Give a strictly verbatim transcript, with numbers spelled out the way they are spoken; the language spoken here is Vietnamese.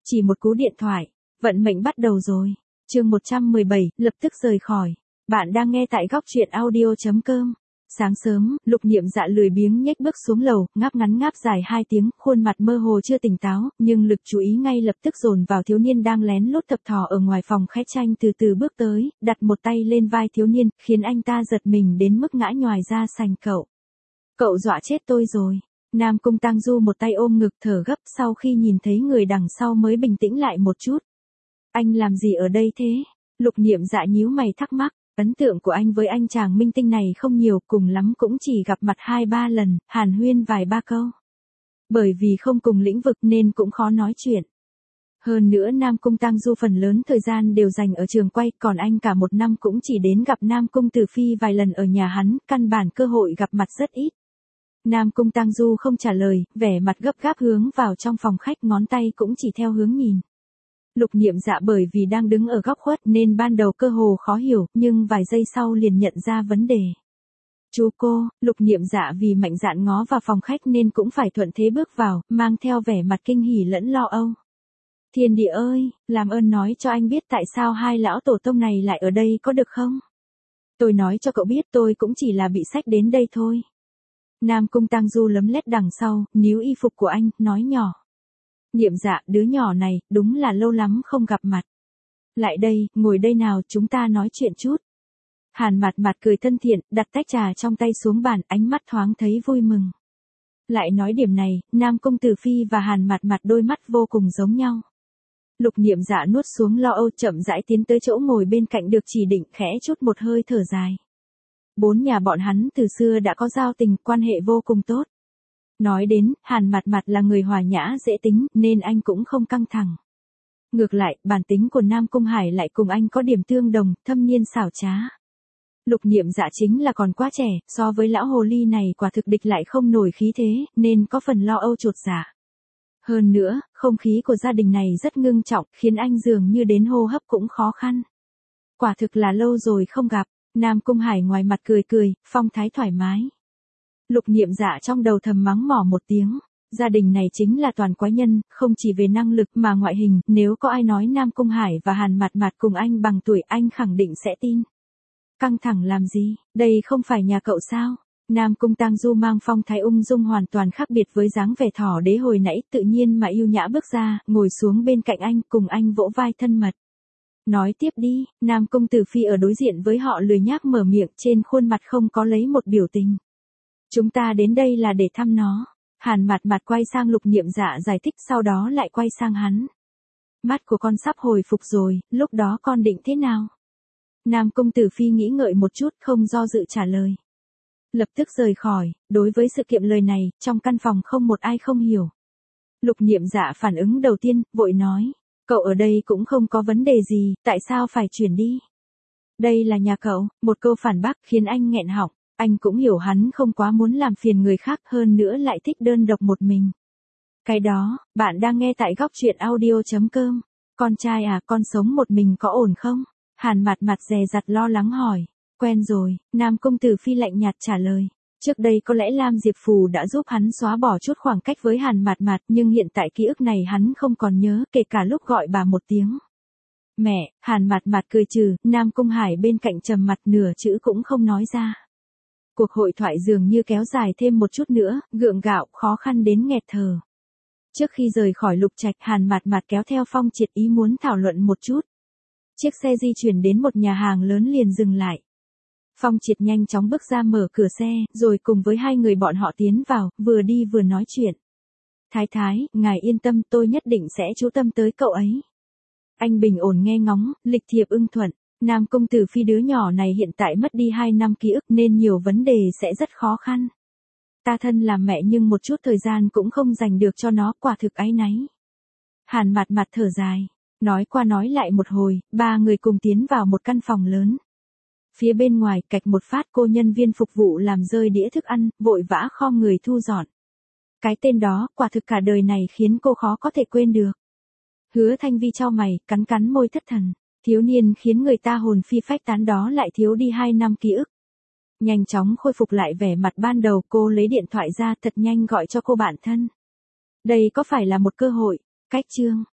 Chỉ một cú điện thoại, vận mệnh bắt đầu rồi. Chương một trăm mười bảy, lập tức rời khỏi. Bạn đang nghe tại góc truyện audio chấm com. Sáng sớm, Lục Niệm Dạ lười biếng nhếch bước xuống lầu, ngáp ngắn ngáp dài hai tiếng, khuôn mặt mơ hồ chưa tỉnh táo, nhưng lực chú ý ngay lập tức dồn vào thiếu niên đang lén lút thập thò ở ngoài phòng khách tranh từ từ bước tới, đặt một tay lên vai thiếu niên, khiến anh ta giật mình đến mức ngã nhoài ra sành cậu. Cậu dọa chết tôi rồi. Nam Cung Tang Du một tay ôm ngực thở gấp, sau khi nhìn thấy người đằng sau mới bình tĩnh lại một chút. Anh làm gì ở đây thế? Lục Niệm Dạ nhíu mày thắc mắc. Ấn tượng của anh với anh chàng minh tinh này không nhiều, cùng lắm cũng chỉ gặp mặt hai ba lần, hàn huyên vài ba câu. Bởi vì không cùng lĩnh vực nên cũng khó nói chuyện. Hơn nữa Nam Cung Tang Du phần lớn thời gian đều dành ở trường quay, còn anh cả một năm cũng chỉ đến gặp Nam Cung Tử Phi vài lần ở nhà hắn, căn bản cơ hội gặp mặt rất ít. Nam Cung Tang Du không trả lời, vẻ mặt gấp gáp hướng vào trong phòng khách, ngón tay cũng chỉ theo hướng nhìn. Lục Niệm Dạ bởi vì đang đứng ở góc khuất nên ban đầu cơ hồ khó hiểu, nhưng vài giây sau liền nhận ra vấn đề. Chú cô, Lục Niệm Dạ vì mạnh dạn ngó vào phòng khách nên cũng phải thuận thế bước vào, mang theo vẻ mặt kinh hỉ lẫn lo âu. Thiên địa ơi, làm ơn nói cho anh biết tại sao hai lão tổ tông này lại ở đây có được không? Tôi nói cho cậu biết tôi cũng chỉ là bị xách đến đây thôi. Nam Cung Tang Du lấm lét đằng sau, níu y phục của anh, nói nhỏ. Niệm Dạ, đứa nhỏ này, đúng là lâu lắm không gặp mặt. Lại đây, ngồi đây nào, chúng ta nói chuyện chút. Hàn Mạt Mạt cười thân thiện, đặt tách trà trong tay xuống bàn, ánh mắt thoáng thấy vui mừng. Lại nói điểm này, Nam Cung Tử Phi và Hàn Mạt Mạt đôi mắt vô cùng giống nhau. Lục Niệm Dạ nuốt xuống lo âu, chậm rãi tiến tới chỗ ngồi bên cạnh được chỉ định, khẽ chút một hơi thở dài. Bốn nhà bọn hắn từ xưa đã có giao tình, quan hệ vô cùng tốt. Nói đến, Hàn Mạt Mạt là người hòa nhã dễ tính, nên anh cũng không căng thẳng. Ngược lại, bản tính của Nam Cung Hải lại cùng anh có điểm tương đồng, thâm niên xảo trá. Lục Niệm Dạ chính là còn quá trẻ, so với lão hồ ly này quả thực địch lại không nổi khí thế, nên có phần lo âu chột dạ. Hơn nữa, không khí của gia đình này rất ngưng trọng, khiến anh dường như đến hô hấp cũng khó khăn. Quả thực là lâu rồi không gặp. Nam Cung Hải ngoài mặt cười cười, phong thái thoải mái. Lục Niệm Dạ trong đầu thầm mắng mỏ một tiếng. Gia đình này chính là toàn quái nhân, không chỉ về năng lực mà ngoại hình, nếu có ai nói Nam Cung Hải và Hàn Mạt Mạt cùng anh bằng tuổi anh khẳng định sẽ tin. Căng thẳng làm gì, đây không phải nhà cậu sao? Nam Cung Tang Du mang phong thái ung dung hoàn toàn khác biệt với dáng vẻ thỏ đế hồi nãy, tự nhiên mà yêu nhã bước ra, ngồi xuống bên cạnh anh, cùng anh vỗ vai thân mật. Nói tiếp đi, Nam Cung Tử Phi ở đối diện với họ lười nhác mở miệng, trên khuôn mặt không có lấy một biểu tình. Chúng ta đến đây là để thăm nó. Hàn Mạt Mạt quay sang Lục Niệm Dạ giải thích, sau đó lại quay sang hắn. Mắt của con sắp hồi phục rồi, lúc đó con định thế nào? Nam Cung Tử Phi nghĩ ngợi một chút, không do dự trả lời. Lập tức rời khỏi, đối với sự kiệm lời này, trong căn phòng không một ai không hiểu. Lục Niệm Dạ phản ứng đầu tiên, vội nói. Cậu ở đây cũng không có vấn đề gì, tại sao phải chuyển đi? Đây là nhà cậu, một câu phản bác khiến anh nghẹn họng, anh cũng hiểu hắn không quá muốn làm phiền người khác, hơn nữa lại thích đơn độc một mình. Cái đó, bạn đang nghe tại góc truyện audio chấm com. Con trai à, con sống một mình có ổn không? Hàn Mạt Mạt dè dặt lo lắng hỏi. Quen rồi, Nam Cung Tử Phi lạnh nhạt trả lời. Trước đây có lẽ Lam Diệp Phù đã giúp hắn xóa bỏ chút khoảng cách với Hàn Mạt Mạt, nhưng hiện tại ký ức này hắn không còn nhớ, kể cả lúc gọi bà một tiếng. Mẹ, Hàn Mạt Mạt cười trừ, Nam Cung Hải bên cạnh trầm mặt, nửa chữ cũng không nói ra. Cuộc hội thoại dường như kéo dài thêm một chút nữa, gượng gạo, khó khăn đến nghẹt thở. Trước khi rời khỏi Lục Trạch, Hàn Mạt Mạt kéo theo Phong Triệt ý muốn thảo luận một chút. Chiếc xe di chuyển đến một nhà hàng lớn liền dừng lại. Phong Triệt nhanh chóng bước ra mở cửa xe, rồi cùng với hai người bọn họ tiến vào, vừa đi vừa nói chuyện. Thái thái, ngài yên tâm, tôi nhất định sẽ chú tâm tới cậu ấy. Anh bình ổn nghe ngóng, lịch thiệp ưng thuận. Nam Cung Tử Phi đứa nhỏ này hiện tại mất đi hai năm ký ức nên nhiều vấn đề sẽ rất khó khăn. Ta thân làm mẹ nhưng một chút thời gian cũng không dành được cho nó, quả thực áy náy. Hàn Mạt Mạt thở dài. Nói qua nói lại một hồi, ba người cùng tiến vào một căn phòng lớn. Phía bên ngoài, cạch một phát, cô nhân viên phục vụ làm rơi đĩa thức ăn, vội vã khom người thu dọn. Cái tên đó, quả thực cả đời này khiến cô khó có thể quên được. Hứa Thanh Vi chau mày, cắn cắn môi thất thần. Thiếu niên khiến người ta hồn phi phách tán đó lại thiếu đi hai năm ký ức. Nhanh chóng khôi phục lại vẻ mặt ban đầu, cô lấy điện thoại ra thật nhanh gọi cho cô bạn thân. Đây có phải là một cơ hội? Cách chương.